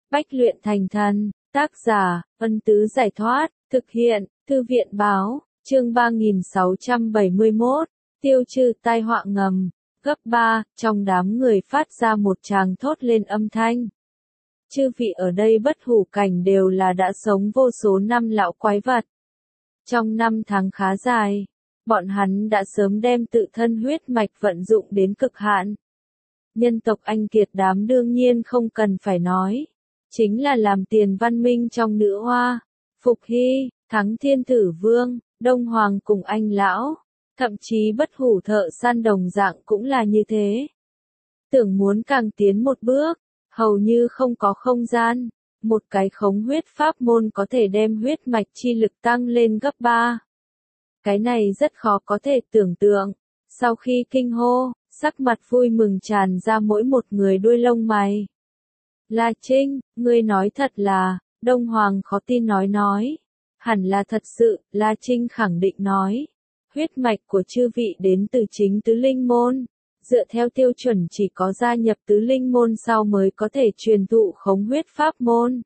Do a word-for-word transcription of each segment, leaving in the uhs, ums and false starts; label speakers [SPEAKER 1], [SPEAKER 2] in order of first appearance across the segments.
[SPEAKER 1] Bách luyện thành thần, tác giả, Ân Tứ Giải Thoát, thực hiện, Thư viện Báo, chương ba nghìn sáu trăm bảy mươi mốt, tiêu trừ tai họa ngầm, cấp ba, trong đám người phát ra một tràng thốt lên âm thanh. Chư vị ở đây bất hủ cảnh đều là đã sống vô số năm lão quái vật. Trong năm tháng khá dài, bọn hắn đã sớm đem tự thân huyết mạch vận dụng đến cực hạn. Nhân tộc anh kiệt đám đương nhiên không cần phải nói. Chính là làm tiền văn minh trong nữ hoa, Phục Hy, Thắng Thiên Tử Vương, Đông Hoàng cùng anh lão, thậm chí bất hủ thợ săn đồng dạng cũng là như thế. Tưởng muốn càng tiến một bước, hầu như không có không gian, một cái khống huyết pháp môn có thể đem huyết mạch chi lực tăng lên gấp ba. Cái này rất khó có thể tưởng tượng, sau khi kinh hô, sắc mặt vui mừng tràn ra mỗi một người đuôi lông mày. La Trinh, ngươi nói thật là, Đông Hoàng khó tin nói nói. Hẳn là thật sự, La Trinh khẳng định nói. Huyết mạch của chư vị đến từ chính tứ linh môn. Dựa theo tiêu chuẩn chỉ có gia nhập tứ linh môn sau mới có thể truyền thụ khống huyết pháp môn.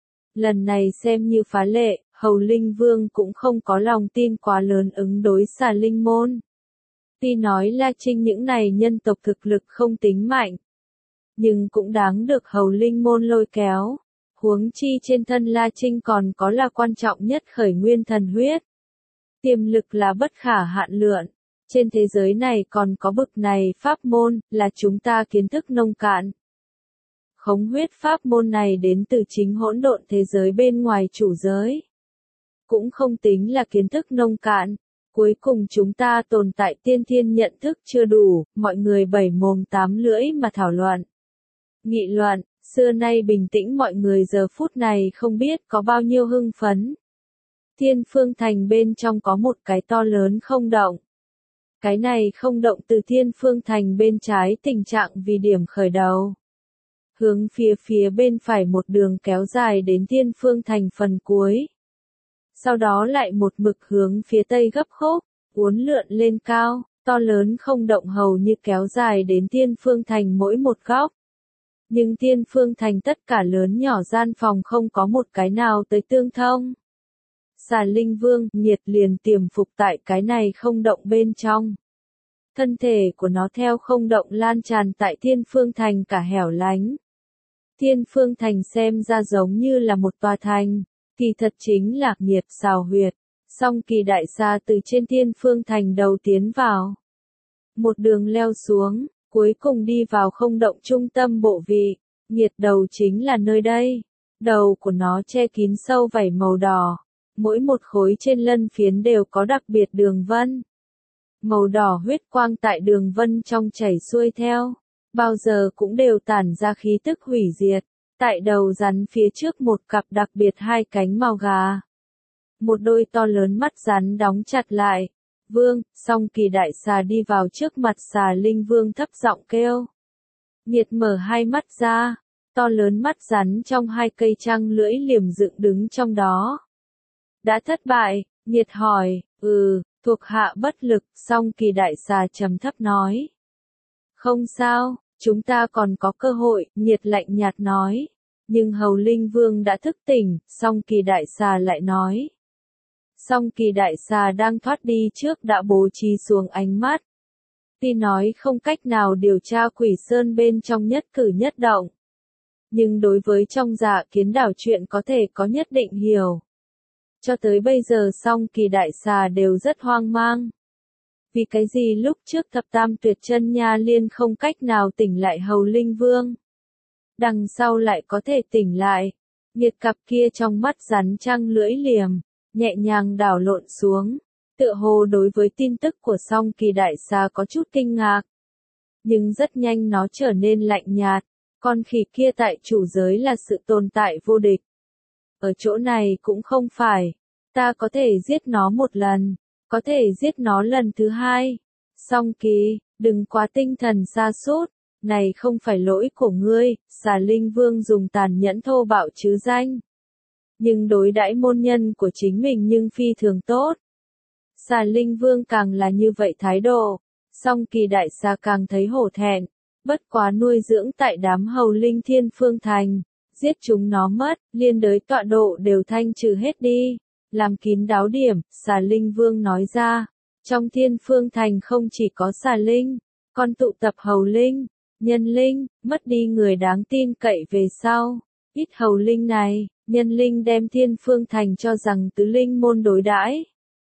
[SPEAKER 1] Lần này xem như phá lệ, Hầu Linh Vương cũng không có lòng tin quá lớn ứng đối xà linh môn. Tuy nói La Trinh những này nhân tộc thực lực không tính mạnh, nhưng cũng đáng được Hầu Linh môn lôi kéo. Huống chi trên thân La Trinh còn có là quan trọng nhất khởi nguyên thần huyết. Tiềm lực là bất khả hạn lượng. Trên thế giới này còn có bực này pháp môn, là chúng ta kiến thức nông cạn. Khống huyết pháp môn này đến từ chính hỗn độn thế giới bên ngoài chủ giới. Cũng không tính là kiến thức nông cạn. Cuối cùng chúng ta tồn tại tiên thiên nhận thức chưa đủ, mọi người bảy mồm tám lưỡi mà thảo luận. Nghị luận, xưa nay bình tĩnh mọi người giờ phút này không biết có bao nhiêu hưng phấn. Thiên Phương Thành bên trong có một cái to lớn không động. Cái này không động từ Thiên Phương Thành bên trái tình trạng vì điểm khởi đầu. Hướng phía phía bên phải một đường kéo dài đến Thiên Phương Thành phần cuối. Sau đó lại một mực hướng phía tây gấp khúc, uốn lượn lên cao, to lớn không động hầu như kéo dài đến Thiên Phương Thành mỗi một góc. Nhưng Thiên Phương Thành tất cả lớn nhỏ gian phòng không có một cái nào tới tương thông. Xà Linh Vương nhiệt liền tiềm phục tại cái này không động bên trong. Thân thể của nó theo không động lan tràn tại Thiên Phương Thành cả hẻo lánh. Thiên Phương Thành xem ra giống như là một tòa thành, kỳ thật chính là nhiệt xào huyệt. Song Kỳ Đại Xà từ trên Thiên Phương Thành đầu tiến vào. Một đường leo xuống. Cuối cùng đi vào không động trung tâm bộ vị, nhiệt đầu chính là nơi đây. Đầu của nó che kín sâu vảy màu đỏ, mỗi một khối trên lân phiến đều có đặc biệt đường vân. Màu đỏ huyết quang tại đường vân trong chảy xuôi theo, bao giờ cũng đều tản ra khí tức hủy diệt. Tại đầu rắn phía trước một cặp đặc biệt hai cánh màu gà. Một đôi to lớn mắt rắn đóng chặt lại. Vương, Song Kỳ Đại Xà đi vào trước mặt Xà Linh Vương thấp giọng kêu. Nhiệt mở hai mắt ra, to lớn mắt rắn trong hai cây trăng lưỡi liềm dựng đứng trong đó. Đã thất bại, Nhiệt hỏi, ừ, thuộc hạ bất lực, Song Kỳ Đại Xà trầm thấp nói. Không sao, chúng ta còn có cơ hội, Nhiệt lạnh nhạt nói. Nhưng Hầu Linh Vương đã thức tỉnh, Song Kỳ Đại Xà lại nói. Song Kỳ Đại Xà đang thoát đi trước đã bố trí xuống ánh mắt. Tuy nói không cách nào điều tra Quỷ Sơn bên trong nhất cử nhất động. Nhưng đối với trong Dạ Kiến đảo chuyện có thể có nhất định hiểu. Cho tới bây giờ Song Kỳ Đại Xà đều rất hoang mang. Vì cái gì lúc trước thập tam tuyệt chân nha liên không cách nào tỉnh lại Hầu Linh Vương. Đằng sau lại có thể tỉnh lại. Nhiệt cặp kia trong mắt rắn trăng lưỡi liềm. Nhẹ nhàng đảo lộn xuống, tựa hồ đối với tin tức của Song Kỳ Đại Xà có chút kinh ngạc. Nhưng rất nhanh nó trở nên lạnh nhạt, con khỉ kia tại chủ giới là sự tồn tại vô địch. Ở chỗ này cũng không phải, ta có thể giết nó một lần, có thể giết nó lần thứ hai. Song Kỳ, đừng quá tinh thần sa sút, này không phải lỗi của ngươi, Xà Linh Vương dùng tàn nhẫn thô bạo chứ danh. Nhưng đối đãi môn nhân của chính mình nhưng phi thường tốt. Xà Linh Vương càng là như vậy thái độ, Song Kỳ Đại Xà càng thấy hổ thẹn, bất quá nuôi dưỡng tại đám Hầu Linh Thiên Phương Thành, giết chúng nó mất, liên đới tọa độ đều thanh trừ hết đi. Làm kín đáo điểm, xà linh vương nói ra, trong Thiên Phương Thành không chỉ có xà linh, còn tụ tập hầu linh, nhân linh, mất đi người đáng tin cậy về sau. Ít hầu linh này, nhân linh đem Thiên Phương Thành cho rằng tứ linh môn đối đãi.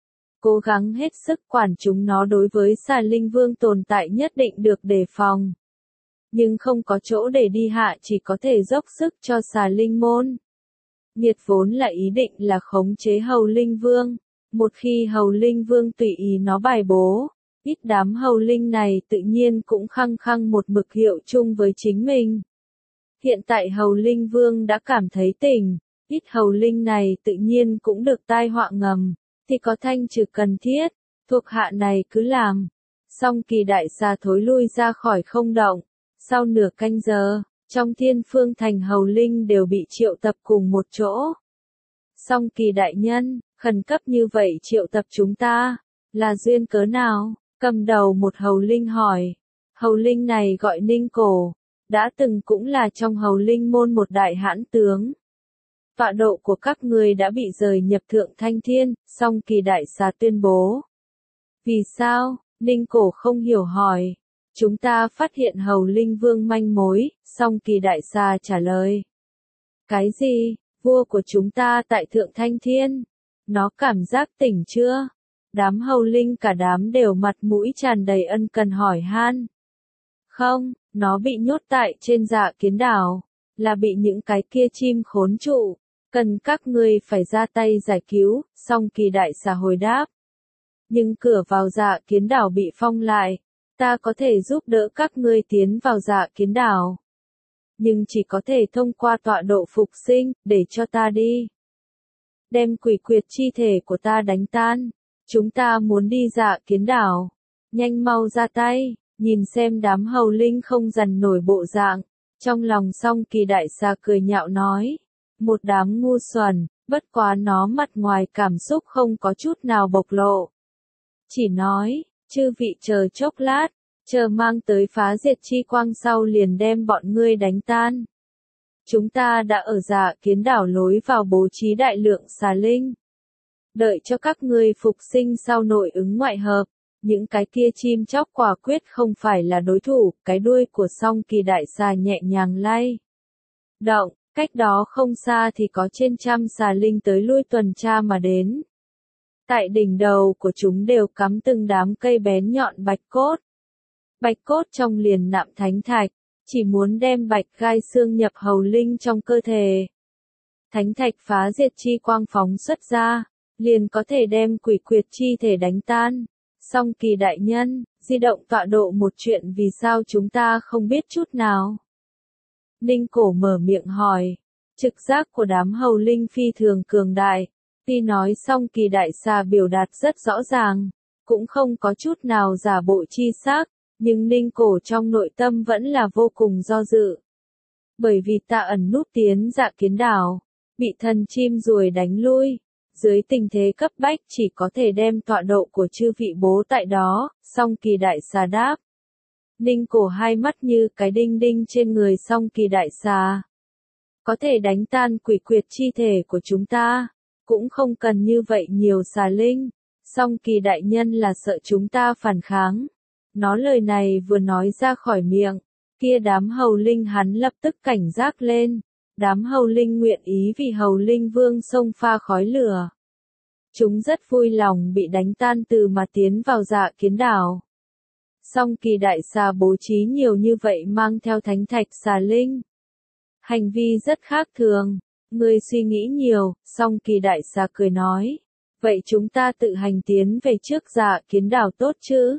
[SPEAKER 1] Cố gắng hết sức quản chúng nó đối với xà linh vương tồn tại nhất định được đề phòng. Nhưng không có chỗ để đi hạ chỉ có thể dốc sức cho xà linh môn. Nghiệt vốn là ý định là khống chế hầu linh vương. Một khi hầu linh vương tùy ý nó bài bố, ít đám hầu linh này tự nhiên cũng khăng khăng một mực hiệu chung với chính mình. Hiện tại hầu linh vương đã cảm thấy tỉnh, ít hầu linh này tự nhiên cũng được tai họa ngầm, thì có thanh trừ cần thiết, thuộc hạ này cứ làm. Song Kỳ đại xà thối lui ra khỏi không động, sau nửa canh giờ, trong Thiên Phương Thành hầu linh đều bị triệu tập cùng một chỗ. Song Kỳ đại nhân, khẩn cấp như vậy triệu tập chúng ta, là duyên cớ nào? Cầm đầu một hầu linh hỏi. Hầu linh này gọi Ninh Cổ, đã từng cũng là trong hầu linh môn một đại hãn tướng. Tọa độ của các người đã bị rời nhập Thượng Thanh Thiên, Song Kỳ đại xà tuyên bố. Vì sao? Ninh Cổ không hiểu hỏi. Chúng ta phát hiện hầu linh vương manh mối, Song Kỳ đại xà trả lời. Cái gì? Vua của chúng ta tại Thượng Thanh Thiên. Nó cảm giác tỉnh chưa? Đám hầu linh cả đám đều mặt mũi tràn đầy ân cần hỏi han. Không, nó bị nhốt tại trên Dạ Kiến đảo, là bị những cái kia chim khốn trụ, cần các ngươi phải ra tay giải cứu, Song Kỳ đại xà hồi đáp. Nhưng cửa vào Dạ Kiến đảo bị phong lại, ta có thể giúp đỡ các ngươi tiến vào Dạ Kiến đảo. Nhưng chỉ có thể thông qua tọa độ phục sinh, để cho ta đi. Đem quỷ quyệt chi thể của ta đánh tan. Chúng ta muốn đi Dạ Kiến đảo. Nhanh mau ra tay, nhìn xem đám hầu linh không dằn nổi bộ dạng. Trong lòng Song Kỳ đại xà cười nhạo nói. Một đám ngu xuẩn, bất quá nó mặt ngoài cảm xúc không có chút nào bộc lộ. Chỉ nói, chư vị chờ chốc lát, chờ mang tới phá diệt chi quang sau liền đem bọn ngươi đánh tan. Chúng ta đã ở Dạ Kiến đảo lối vào bố trí đại lượng xà linh. Đợi cho các ngươi phục sinh sau nội ứng ngoại hợp, những cái kia chim chóc quả quyết không phải là đối thủ, cái đuôi của Song Kỳ đại xà nhẹ nhàng lay động, cách đó không xa thì có trên trăm xà linh tới lui tuần tra mà đến. Tại đỉnh đầu của chúng đều cắm từng đám cây bén nhọn bạch cốt. Bạch cốt trong liền nạm thánh thạch, chỉ muốn đem bạch gai xương nhập hầu linh trong cơ thể. Thánh thạch phá diệt chi quang phóng xuất ra, liền có thể đem quỷ quyệt chi thể đánh tan. Song Kỳ đại nhân, di động tọa độ một chuyện vì sao chúng ta không biết chút nào? Ninh Cổ mở miệng hỏi. Trực giác của đám hầu linh phi thường cường đại. Tuy nói Song Kỳ đại xà biểu đạt rất rõ ràng, cũng không có chút nào giả bộ chi xác, nhưng Ninh Cổ trong nội tâm vẫn là vô cùng do dự. Bởi vì ta ẩn núp tiến Dạ Kiến đảo, bị thần chim ruồi đánh lui. Dưới tình thế cấp bách chỉ có thể đem tọa độ của chư vị bố tại đó, Song Kỳ đại xà đáp. Ninh Cổ hai mắt như cái đinh đinh trên người Song Kỳ đại xà. Có thể đánh tan quỷ quyệt chi thể của chúng ta, cũng không cần như vậy nhiều xà linh. Song Kỳ đại nhân là sợ chúng ta phản kháng. Nó lời này vừa nói ra khỏi miệng, kia đám hầu linh hắn lập tức cảnh giác lên. Đám hầu linh nguyện ý vì hầu linh vương xông pha khói lửa. Chúng rất vui lòng bị đánh tan từ mà tiến vào Dạ Kiến đảo. Song Kỳ đại xà bố trí nhiều như vậy mang theo thánh thạch xà linh. Hành vi rất khác thường, ngươi suy nghĩ nhiều, Song Kỳ đại xà cười nói. Vậy chúng ta tự hành tiến về trước Dạ Kiến đảo tốt chứ?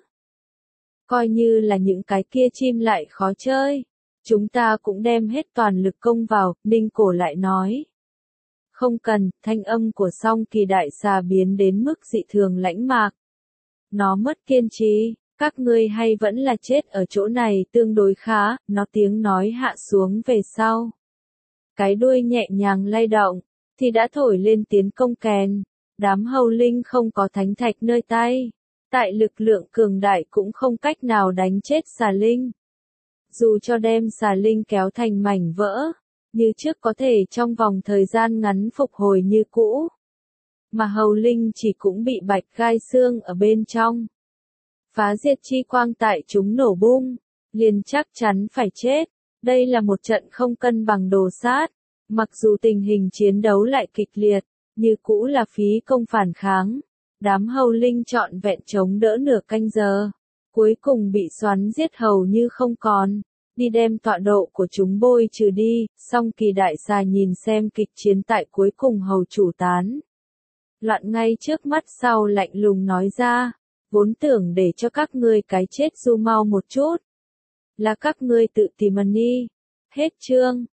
[SPEAKER 1] Coi như là những cái kia chim lại khó chơi. Chúng ta cũng đem hết toàn lực công vào, Ninh Cổ lại nói. Không cần, thanh âm của Song Kỳ đại xà biến đến mức dị thường lãnh mạc. Nó mất kiên trì, các ngươi hay vẫn là chết ở chỗ này tương đối khá, nó tiếng nói hạ xuống về sau. Cái đuôi nhẹ nhàng lay động, thì đã thổi lên tiến công kèn. Đám hầu linh không có thánh thạch nơi tay. Tại lực lượng cường đại cũng không cách nào đánh chết xà linh. Dù cho đem xà linh kéo thành mảnh vỡ, như trước có thể trong vòng thời gian ngắn phục hồi như cũ. Mà hầu linh chỉ cũng bị bạch gai xương ở bên trong. Phá diệt chi quang tại chúng nổ bung, liền chắc chắn phải chết. Đây là một trận không cân bằng đồ sát. Mặc dù tình hình chiến đấu lại kịch liệt, như cũ là phí công phản kháng. Đám hầu linh trọn vẹn chống đỡ nửa canh giờ. Cuối cùng bị xoắn giết hầu như không còn. Đi đem tọa độ của chúng bôi trừ đi, song Kỳ đại xà nhìn xem kịch chiến tại cuối cùng hầu chủ tán. Loạn ngay trước mắt sau lạnh lùng nói ra, vốn tưởng để cho các ngươi cái chết du mau một chút. Là các ngươi tự tìm ẩn đi. Hết chương.